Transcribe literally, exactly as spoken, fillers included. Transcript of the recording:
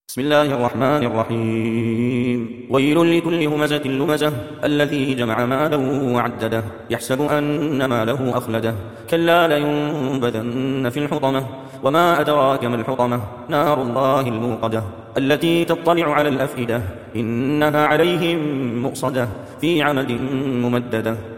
بسم الله الرحمن الرحيم. ويل لكل همزة لمزة الذي جمع مالا وعدده يحسب أن ماله أخلده كلا لينبذن في الحطمة وما أدراك ما الحطمة نار الله الموقدة التي تطلع على الأفئدة إنها عليهم مؤصدة في عمد ممددة.